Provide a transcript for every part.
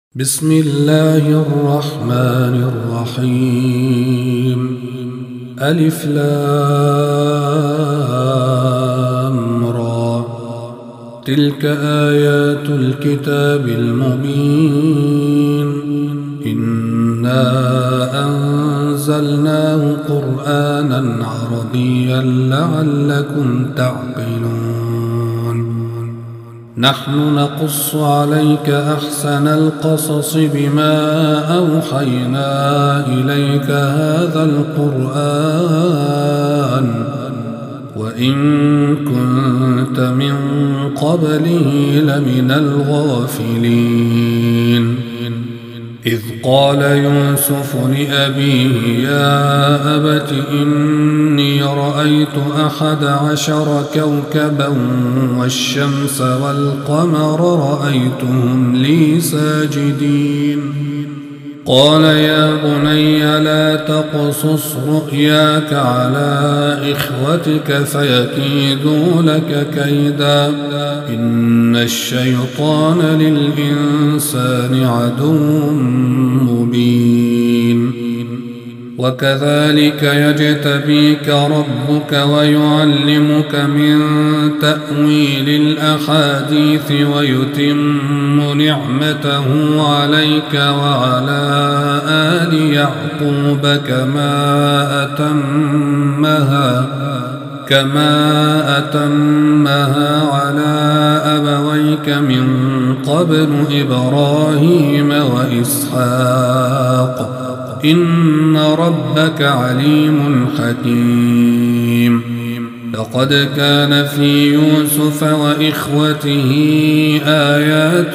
بسم الله الرحمن الرحيم. ألف لام را. تلك آيات الكتاب المبين. إنا أنزلناه قرآنا عربيا لعلكم تعقلون. نحن نقص عليك أحسن القصص بما أوحينا إليك هذا القرآن وإن كنت من قبله لمن الغافلين. إذ قال يوسف لأبيه يا أبت إني رأيت 11 كوكبا والشمس والقمر رأيتهم لي ساجدين. قال يا بني لا تقصص رؤياك على إخوتك فيكيدوا لك كيدا إن الشيطان للإنسان عدو مبين. وكذلك يجتبيك ربك ويعلمك من تأويل الأحاديث ويتم نعمته عليك وعلى آل يعقوب كما أتمها على أبويك من قبل إبراهيم وإسحاق إن ربك عليم حكيم. لقد كان في يوسف وإخوته آيات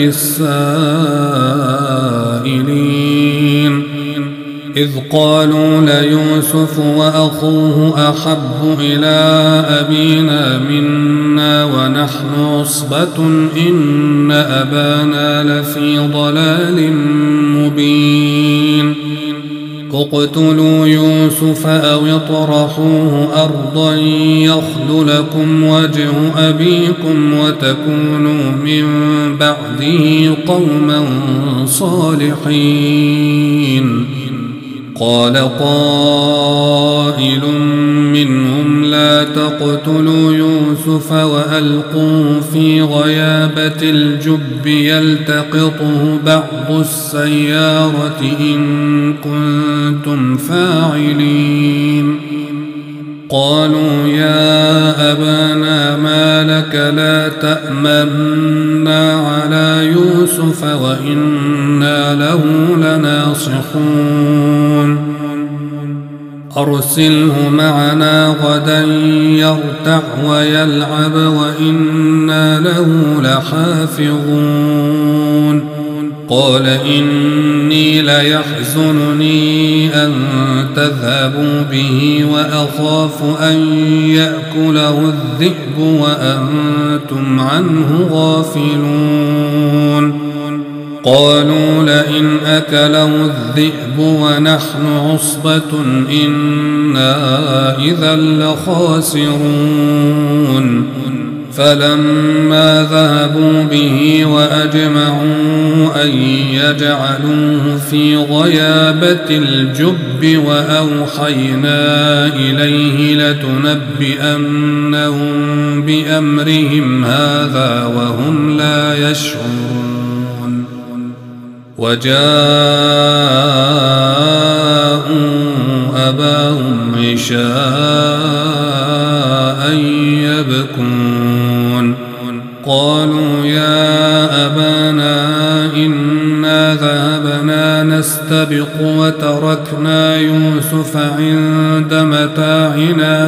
للسائلين إذ قالوا ليوسف وأخوه أحب إلى أبينا منا ونحن عصبة إن أبانا لفي ضلال مبين. اقتلوا يوسف أو اطرحوه أرضا يخل لكم وجه أبيكم وتكونوا من بعده قوما صالحين. قال قائل منهم لا تقتلوا يوسف وألقوه في غيابة الجب يلتقطه بعض السيارة إن كنتم فاعلين. قالوا يا أبانا ما لك لا تأمنا على يوسف وإنا له لناصحون. أرسله معنا غدا يرتع ويلعب وإنا له لحافظون. قال إني ليحزنني أن تذهبوا به وأخاف أن يأكله الذئب وأنتم عنه غافلون. قالوا لئن أكله الذئب ونحن عصبة إنا إذا لخاسرون. فلما ذهبوا به وأجمعوا أن يجعلوه في غيابة الجب وأوحينا إليه لتنبئنهم بأمرهم هذا وهم لا يشعرون. وجاءوا أباهم عشاء يبكون. قالوا يا أبانا إنا ذهبنا نستبق وتركنا يوسف عند متاعنا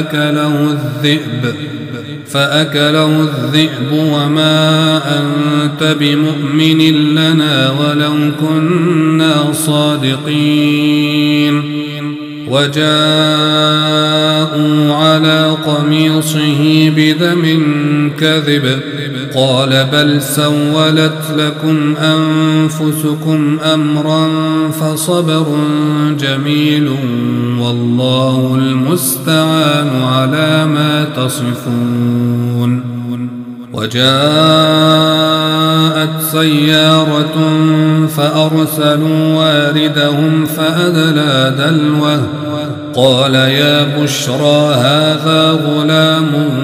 فأكله الذئب وما أنت بمؤمن لنا ولو كنا صادقين. وجاءوا على قميصه بدم كذب قال بل سولت لكم أنفسكم أمرا فصبر جميل والله المستعان على ما تصفون. وجاءت سيارة فأرسلوا واردهم فأدلى دلوه قال يا بشرى هذا غلام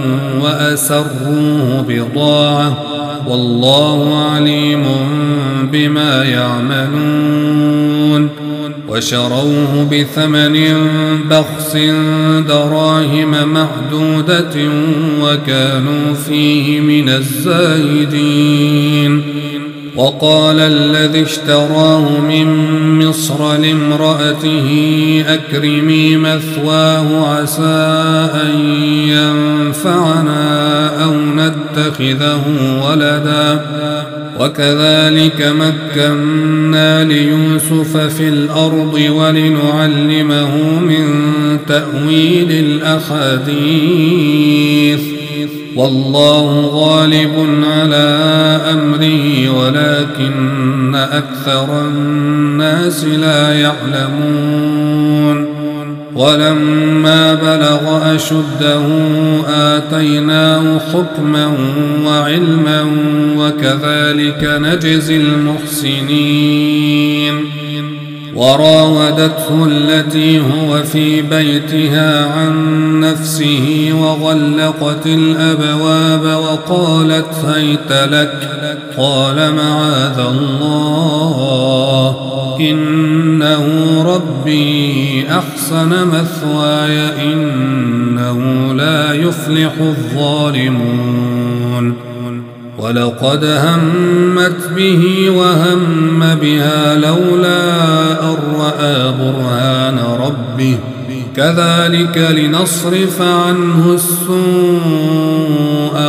وأسروه بضاعة والله عليم بما يعملون وشروه بثمن بخس دراهم معدودة وكانوا فيه من الزاهدين وقال الذي اشتراه من مصر لامرأته أكرمي مثواه عسى أن ينفعنا أو نتخذه ولدا وكذلك مكنا ليوسف في الأرض ولنعلمه من تأويل الأحاديث والله غالب على أمره ولكن أكثر الناس لا يعلمون ولما بلغ أشده آتيناه حكما وعلما وكذلك نجزي المحسنين وراودته التي هو في بيتها عن نفسه وغلقت الأبواب وقالت هيت لك قال معاذ الله إنه ربي أحسن مثواي إنه لا يفلح الظالمون ولقد همت به وهم بها لولا أن رأى برهان ربه كذلك لنصرف عنه السوء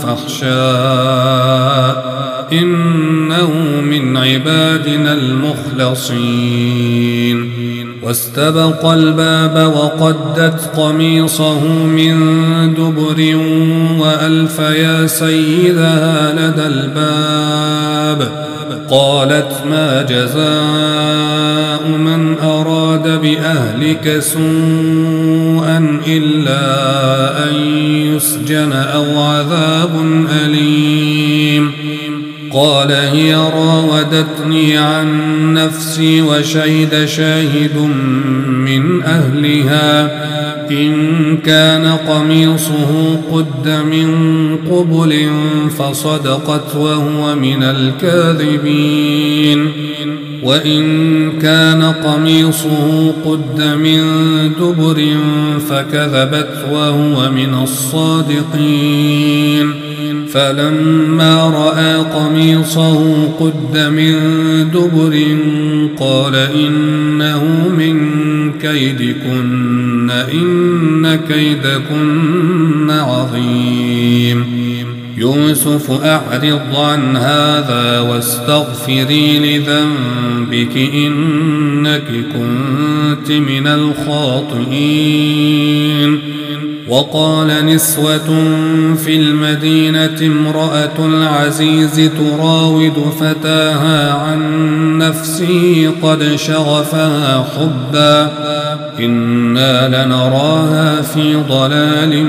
والفحشاء إنه من عبادنا المخلصين واستبق الباب وقدت قميصه من دبر وألف يا سيدها لدى الباب قالت ما جزاء من أراد بأهلك سوءا إلا أن يسجن أو عذاب أليم قال هي راودتني عن نفسي وشهد شاهد من أهلها إن كان قميصه قد من قبل فصدقت وهو من الكاذبين وإن كان قميصه قد من دبر فكذبت وهو من الصادقين فلما رأى قميصه قد من دبر قال إنه من كيدكن إن كيدكن عظيم يوسف أعرض عن هذا واستغفري لذنبك إنك كنت من الخاطئين وقال نسوة في المدينة امرأة العزيز تراود فتاها عن نفسه قد شغفها حبا إنا لنراها في ضلال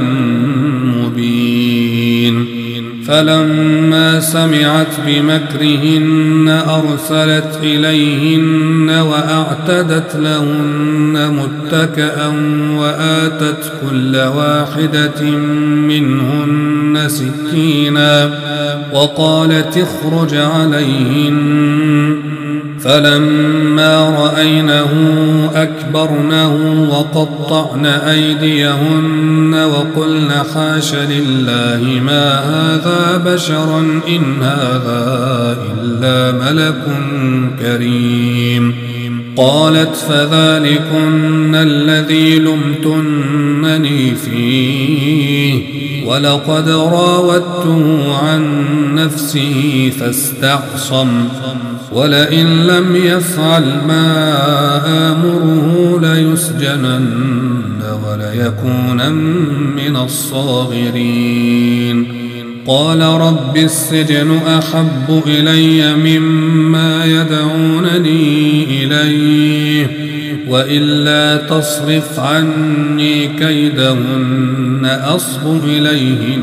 مبين فلما سمعت بمكرهن أرسلت إليهن وأعتدت لهن متكأ وآتت كل واحدة منهن سكينا وقالت اخرج عليهن فلما رأينه أكبرنه وقطعن أيديهن وقلن حاش لله ما هذا بشرا إن هذا إلا ملك كريم قالت فذلكن الذي لمتنني فيه ولقد راودته عن نفسه فاستعصم ولئن لم يفعل ما آمره ليسجنن وليكونن من الصاغرين قال رب السجن أحب إلي مما يدعونني إليه وإلا تصرف عني كيدهن أصب إليهن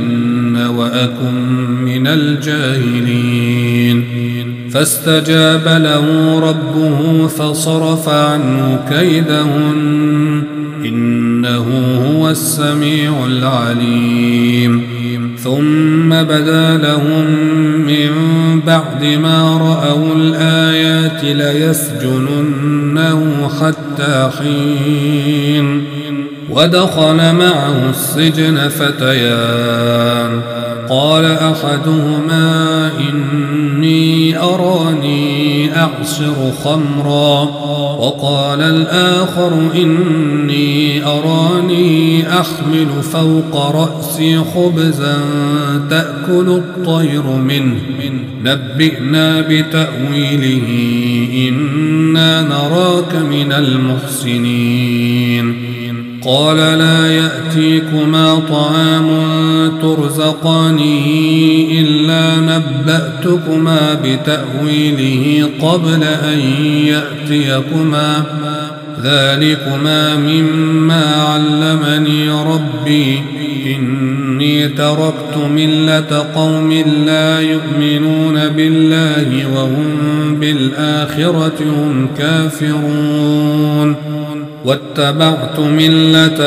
وأكن من الجاهلين فاستجاب له ربه فصرف عنه كيدهن إنه هو السميع العليم ثم بدا لهم من بعد ما رأوا الآيات ليسجننه حتى حين ودخل معه السجن فتيان قال أحدهما إني أراني أعصر خمرا وقال الآخر إني أراني أحمل فوق رأسي خبزا تأكل الطير منه نبئنا بتأويله إنا نراك من المحسنين قال لا يأتيكما طعام ترزقانه إلا نبأتكما بتأويله قبل أن يأتيكما ذلكما مما علمني ربي إني تركت ملة قوم لا يؤمنون بالله وهم بالآخرة هم كافرون واتبعت ملة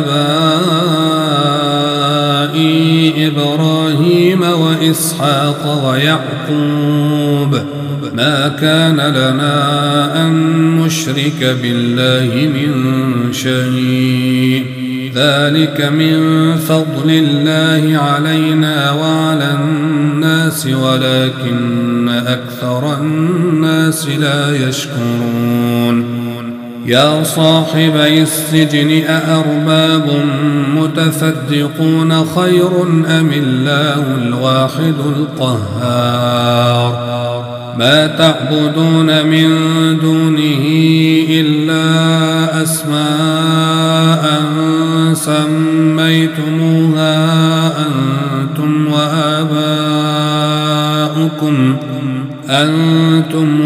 آبائي إبراهيم وإسحاق ويعقوب ما كان لنا أن نشرك بالله من شيء ذلك من فضل الله علينا وعلى الناس ولكن أكثر الناس لا يشكرون يا صاحبي السجن أأرباب متفرقون خير أم الله الواحد القهار ما تعبدون من دونه إلا أسماء سميتموها أنتم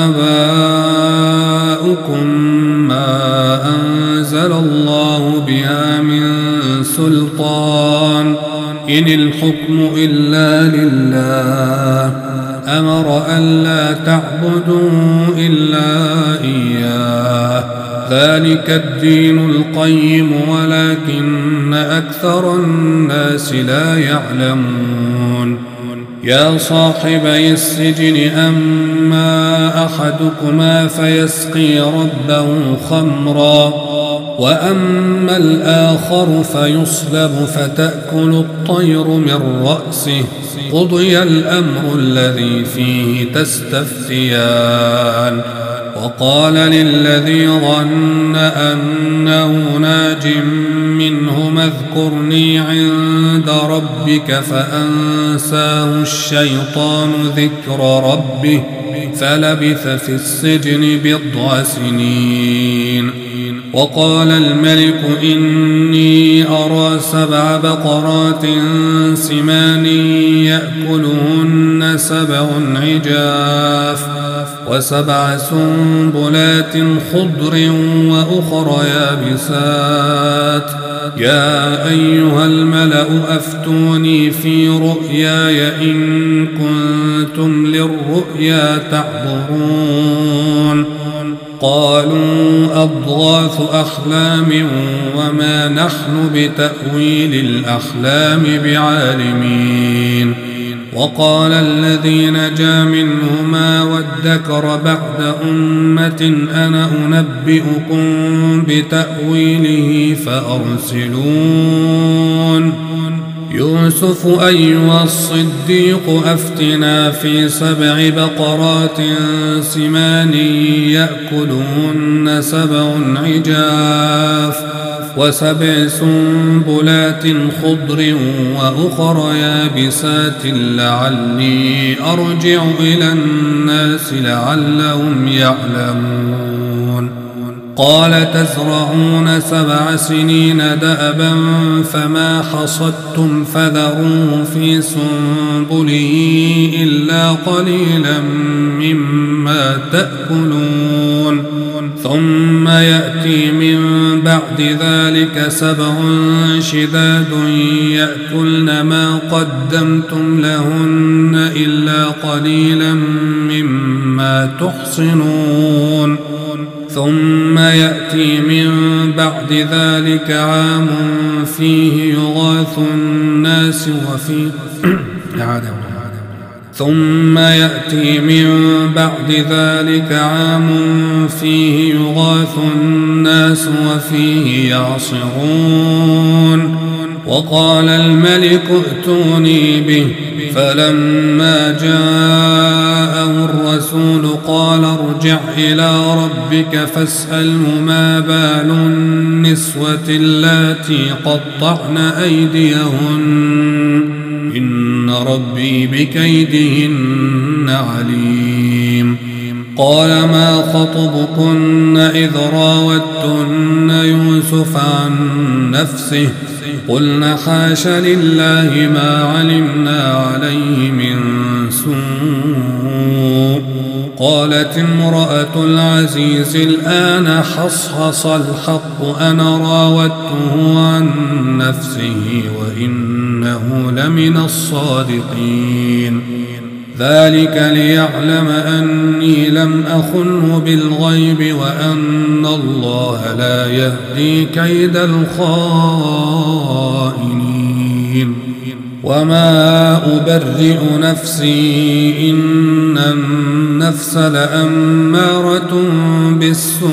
وآباؤكم ما أنزل الله بها من سلطان إن الحكم إلا لله أمر ألا تعبدوا إلا إياه ذلك الدين القيم ولكن أكثر الناس لا يعلمون يا صاحبي السجن أما أحدكما فيسقي ربه خمرا وأما الآخر فيصلب فتأكل الطير من رأسه قضي الأمر الذي فيه تستفتيان وقال للذي ظن أنه ناج منهما اذكرني عند ربك فأنساه الشيطان ذكر ربه فلبث في السجن 9 سنين وقال الملك إني أرى 7 بقرات سمان يأكلهن 7 عجاف و7 سنبلات خضر وأخر يابسات يا أيها الملأ أفتوني في رؤياي إن كنتم للرؤيا تعبرون قالوا أضغاث أحلام وما نحن بتأويل الأحلام بعالمين وقال الذي نجا منهما وادكر بعد أمة أنا أنبئكم بتأويله فأرسلون يوسف أيها الصديق أفتنا في 7 بقرات سمان يأكلهن 7 عجاف و7 سنبلات خضر وأخر يابسات لعلي أرجع إلى الناس لعلهم يعلمون قال تزرعون 7 سنين دأبا فما حصدتم فذروه في سنبله إلا قليلا مما تأكلون ثم يأتي من بعد ذلك 7 شداد يأكلن ما قدمتم لهن إلا قليلا مما تحصنون ثم يأتي من بعد ذلك عام فيه يغاث الناس ثم يأتي من بعد ذلك عام فيه يغاث الناس وفيه يعصرون وقال الملك ائتوني به فلما جاءه الرسول قال ارجع إلى ربك فاسأله ما بال النسوة اللاتي قطعن أيديهن إن ربي بكيدهن عليم قال ما خطبكن إذ راوتن يوسف عن نفسه قلنا حاش لله ما علمنا عليه من سوء قالت امرأة العزيز الآن حصحص الحق أنا راودته عن نفسه وإنه لمن الصادقين ذلك ليعلم أني لم أخنه بالغيب وأن الله لا يهدي كيد الخائنين وما أبرئ نفسي إن النفس لأمارة بالسوء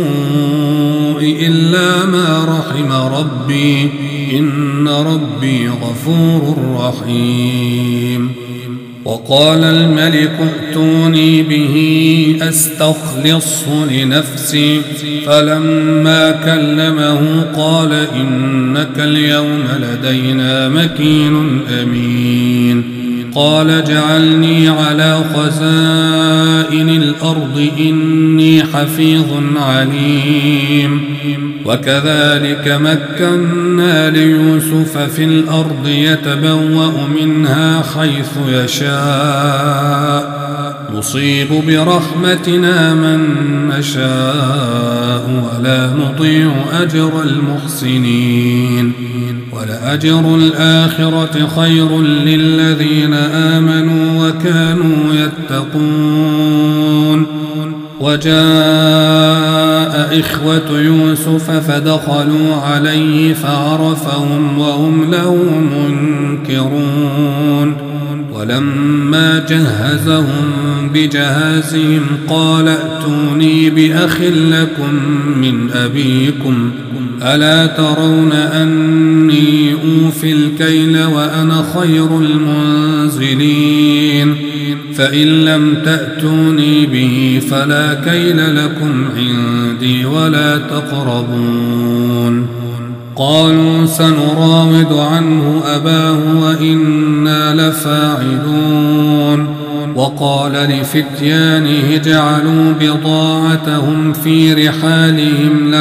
إلا ما رحم ربي إن ربي غفور رحيم وقال الملك ائتوني به أستخلصه لنفسي فلما كلمه قال إنك اليوم لدينا مكين أمين قال اجعلني على خزائن الأرض إني حفيظ عليم وكذلك مكنا ليوسف في الأرض يتبوأ منها حيث يشاء نصيب برحمتنا من نشاء ولا نضيع أجر المحسنين ولأجر الآخرة خير للذين آمنوا وكانوا يتقون وجاء إخوة يوسف فدخلوا عليه فعرفهم وهم له منكرون ولما جهزهم بجهازهم قال ائتوني بأخ لكم من أبيكم ألا ترون أني أوفي الكيل وأنا خير المنزلين فإن لم تأتوني به فلا كيل لكم عندي ولا تقربون قالوا سنراود عنه أباه وإنا لفاعلون وقال لفتيانه اجعلوا بضاعتهم في رحالهم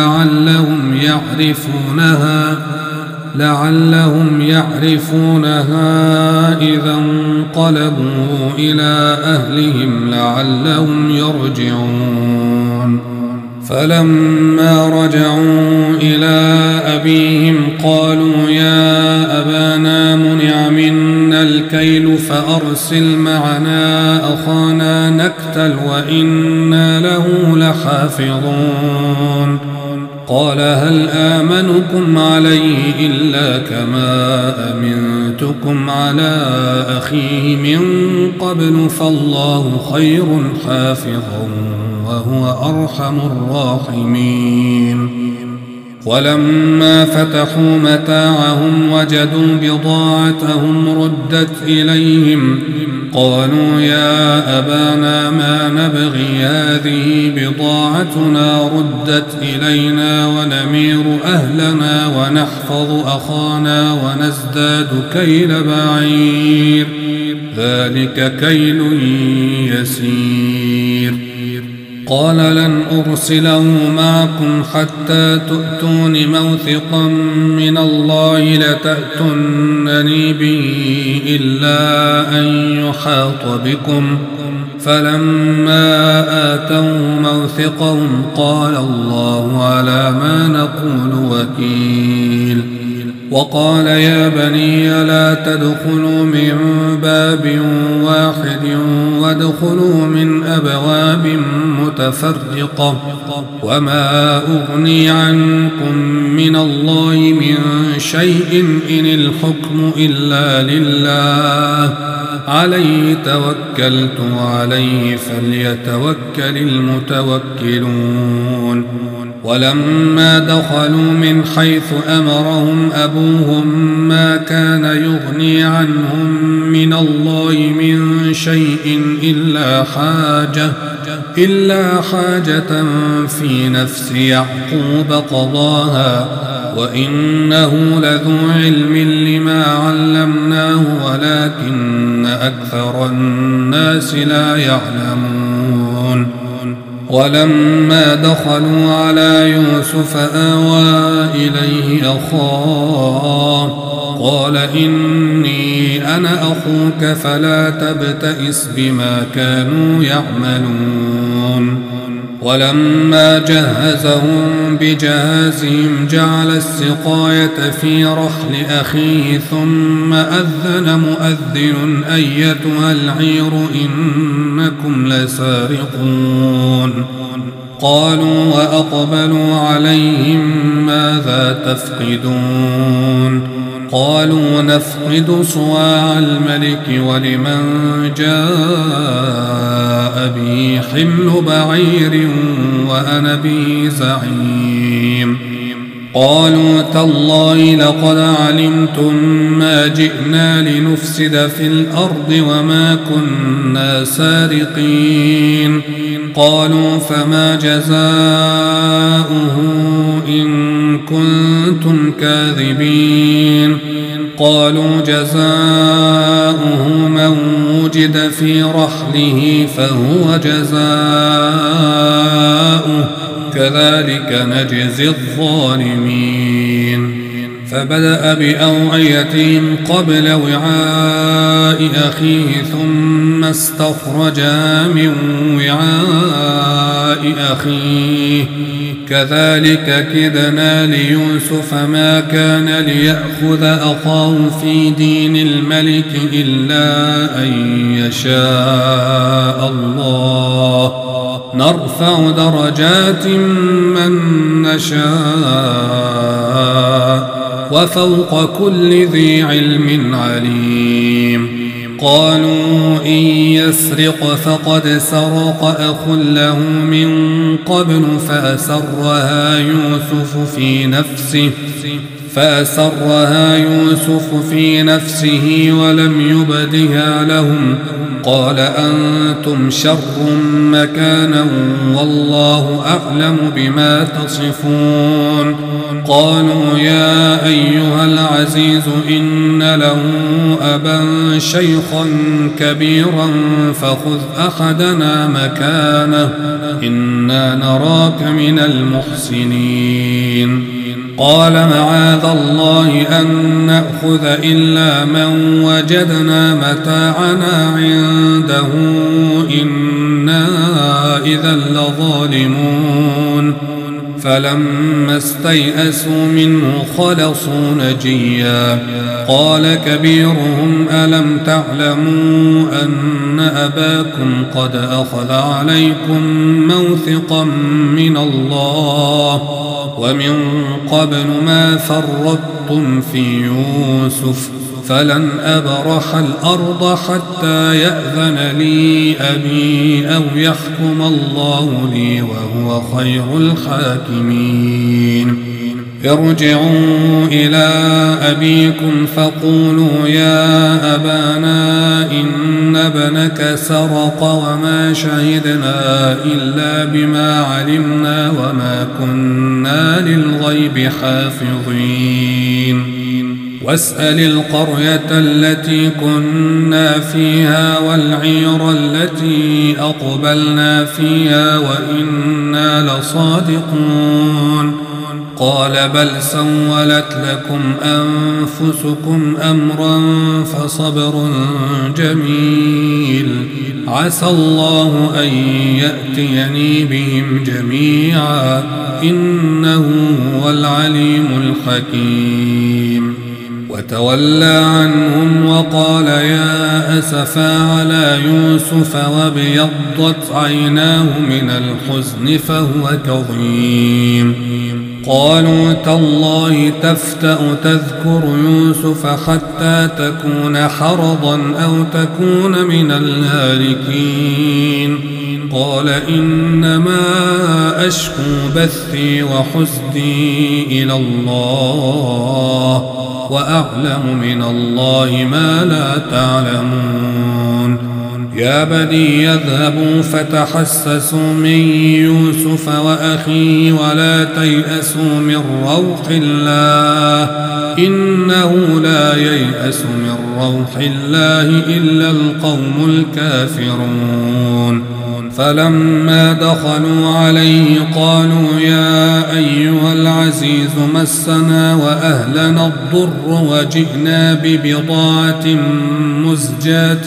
لعلهم يعرفونها إذا انقلبوا إلى أهلهم لعلهم يرجعون فلما رجعوا إلى أبيهم قالوا يا أبانا منع منا الكيل فأرسل معنا أخانا نكتل وإنا له لحافظون قال هل آمنكم عليه إلا كما أمنتكم على أخيه من قبل فالله خير حافظا وهو أرحم الراحمين ولما فتحوا متاعهم وجدوا بضاعتهم ردت إليهم قالوا يا أبانا ما نبغي هذه بضاعتنا ردت إلينا ونمير أهلنا ونحفظ أخانا ونزداد كيل بعير ذلك كيل يسير قال لن أرسله معكم حتى تؤتون موثقا من الله لتأتونني به إلا أن يحاط بكم فلما آتوا موثقهم قال الله على ما نقول وكيل وقال يا بني لا تدخلوا من باب واحد وادخلوا من أبواب متفرقة وما أغني عنكم من الله من شيء إن الحكم إلا لله عليه توكلت وعليه فليتوكل المتوكلون. ولما دخلوا من حيث أمرهم أبوهم ما كان يغني عنهم من الله من شيء إلا حاجة في نفس يعقوب قضاها وإنه لذو علم لما علمناه ولكن أكثر الناس لا يعلمون. ولما دخلوا على يوسف آوى إليه أخاه قال إني أنا أخوك فلا تبتئس بما كانوا يعملون. ولما جهزهم بجهازهم جعل السقاية في رحل أخيه ثم أذن مؤذن أيتها العير إنكم لسارقون. قالوا وأقبلوا عليهم ماذا تفقدون؟ قالوا نفقد صواع الملك ولمن جاء به حمل بعير وأنا به زعيم. قالوا تالله لقد علمتم ما جئنا لنفسد في الأرض وما كنا سارقين. قالوا فما جزاؤه إن كنتم كاذبين؟ قالوا جزاؤه من وجد في رحله فهو جزاؤه كذلك نجزي الظالمين. فبدأ بأوعيتهم قبل وعاء أخيه ثم استخرجها من وعاء أخيه كذلك كدنا ليوسف ما كان ليأخذ أخاه في دين الملك إلا أن يشاء الله نرفع درجات من نشاء وفوق كل ذي علم عليم. قالوا إن يسرق فقد سرق أخ له من قبل فأسرها يوسف في نفسه ولم يبدها لهم قال أنتم شر مكانا والله أعلم بما تصفون. قالوا يا أيها العزيز إن له أبا شيخا كبيرا فخذ أحدنا مكانه إنا نراك من المحسنين. قال معاذ الله أن نأخذ إلا من وجدنا متاعنا عنده إنا إذا لظالمون. فلما استيئسوا منه خلصوا نجيا. قال كبيرهم ألم تعلموا أن أباكم قد أخذ عليكم موثقا من الله ومن قبل ما فرطتم في يوسف فلن أبرح الأرض حتى يأذن لي أبي أو يحكم الله لي وهو خير الحاكمين. ارجعوا إلى أبيكم فقولوا يا أبانا إن ابنك سرق وما شهدنا إلا بما علمنا وما كنا للغيب حافظين. واسأل القرية التي كنا فيها والعير التي أقبلنا فيها وإنا لصادقون. قال بل سولت لكم أنفسكم أمرا فصبر جميل عسى الله أن يأتيني بهم جميعا إنه هو العليم الحكيم. وتولى عنهم وقال يا أسفا على يوسف وابيضت عيناه من الحزن فهو كظيم. قالوا تالله تفتأ تذكر يوسف حتى تكون حرضا أو تكون من الهالكين. قال إنما أشكو بثي وحزني إلى الله وأعلم من الله ما لا تعلمون. يا بني يذهبوا فتحسسوا من يوسف وأخيه ولا تيأسوا من روح الله إنه لا ييأس من روح الله إلا القوم الكافرون. فلما دخلوا عليه قالوا يا أيها العزيز مسنا وأهلنا الضر وجئنا ببضاعة مزجاة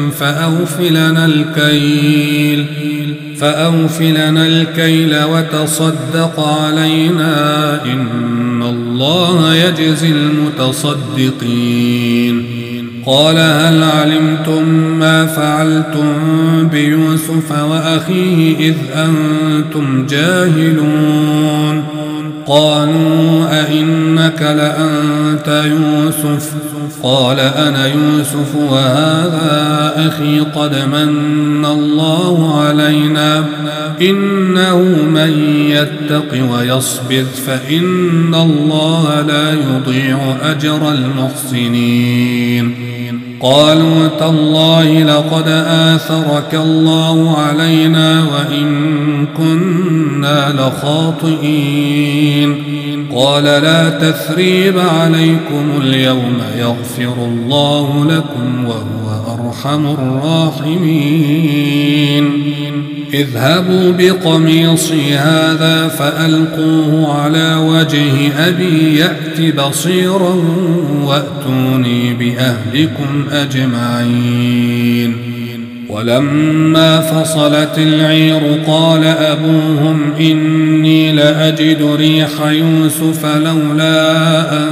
فأوف لنا الكيل وتصدق علينا إن الله يجزي المتصدقين. قال هل علمتم ما فعلتم بيوسف وأخيه إذ أنتم جاهلون؟ قالوا أئنك لأنت يوسف؟ قال أنا يوسف وهذا أخي قد من الله علينا إنه من يتق ويصبر فإن الله لا يضيع أجر المحسنين. قالوا تالله لقد آثرك الله علينا وإن كنا لخاطئين. قال لا تثريب عليكم اليوم يغفر الله لكم وهو أرحم الراحمين. اذهبوا بقميصي هذا فألقوه على وجه أبي يأت بصيرا وأتوني بأهلكم أجمعين. ولما فصلت العير قال أبوهم إني لأجد ريح يوسف لولا أن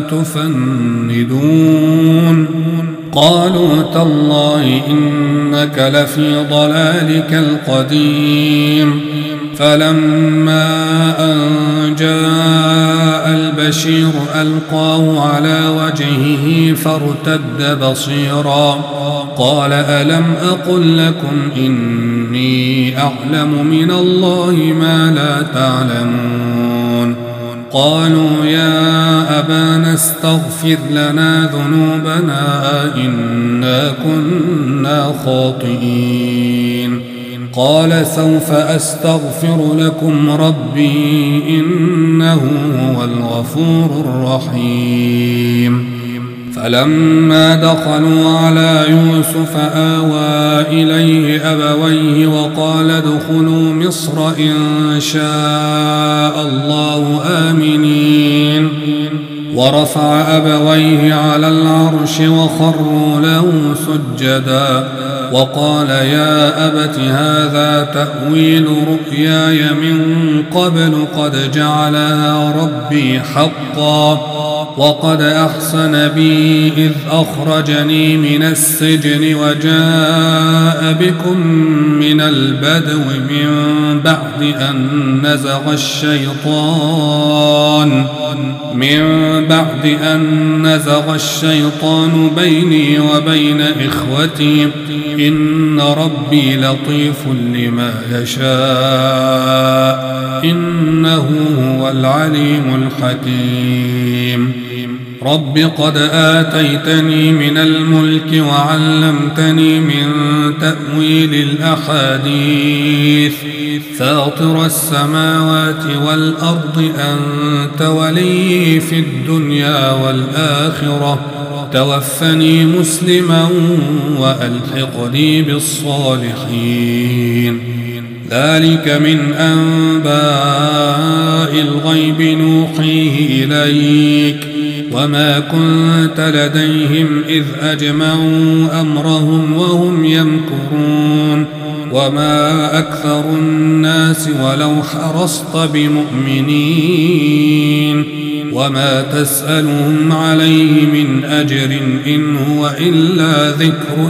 تفندون. قالوا تالله إنك لفي ضلالك القديم. فلما أن جاء البشير ألقاه على وجهه فارتد بصيرا قال ألم أقل لكم إني أعلم من الله ما لا تعلمون. قالوا يا أبانا استغفر لنا ذنوبنا إنا كنا خاطئين. قال سوف أستغفر لكم ربي إنه هو الغفور الرحيم. فلما دخلوا على يوسف آوى إليه أبويه وقال ادخلوا مصر إن شاء الله آمنين. ورفع أبويه على العرش وخروا له سجدا وقال يا أبت هذا تأويل رؤياي من قبل قد جعلها ربي حقا وقد أحسن بي إذ أخرجني من السجن وجاء بكم من البدو من بعد أن نزغ الشيطان بيني وبين إخوتي إن ربي لطيف لما يشاء إنه هو العليم الحكيم. رب قد آتيتني من الملك وعلمتني من تأويل الأحاديث فاطر السماوات والأرض أنت ولي في الدنيا والآخرة توفني مسلما وألحقني بالصالحين. ذلك من أنباء الغيب نوحيه إليك وما كنت لديهم إذ أجمعوا أمرهم وهم يمكرون وما أكثر الناس ولو حرصت بمؤمنين وما تسألهم عليه من أجر إن هو إلا ذكر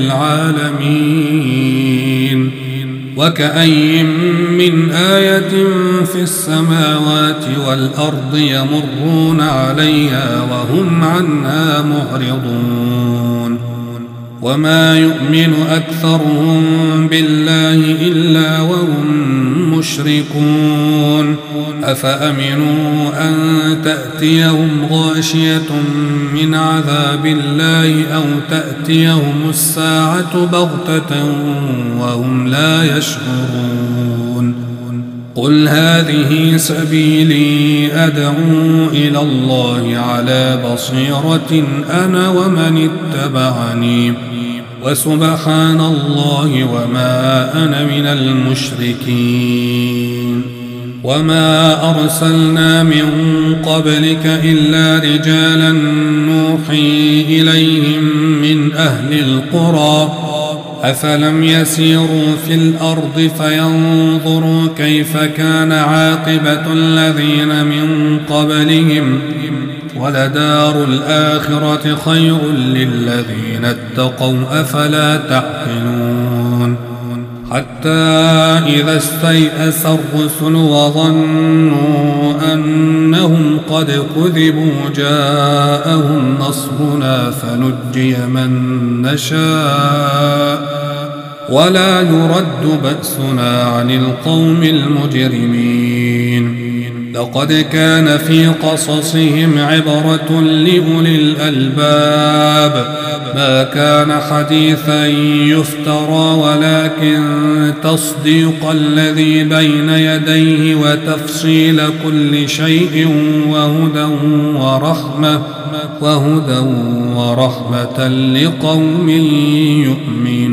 للعالمين وكأي من آية في السماوات والأرض يمرون عليها وهم عنها معرضون وما يؤمن أكثرهم بالله إلا وهم مشركون أفأمنوا أن تأتيهم غاشية من عذاب الله أو تأتيهم الساعة بغتة وهم لا يشعرون قل هذه سبيلي أدعو إلى الله على بصيرة أنا ومن اتبعني وسبحان الله وما أنا من المشركين وما أرسلنا من قبلك إلا رجالا نوحي إليهم من أهل القرى أفلم يسيروا في الأرض فينظروا كيف كان عاقبة الذين من قبلهم ولدار الآخرة خير للذين اتقوا أفلا تعقلون حتى إذا استيأس الرسل وظنوا أنهم قد كذبوا جاءهم نصرنا فنجي من نشاء ولا يرد بأسنا عن القوم المجرمين لقد كان في قصصهم عبرة لأولي الألباب ما كان حديثا يفترى ولكن تصديق الذي بين يديه وتفصيل كل شيء وهدى ورحمة لقوم يؤمنون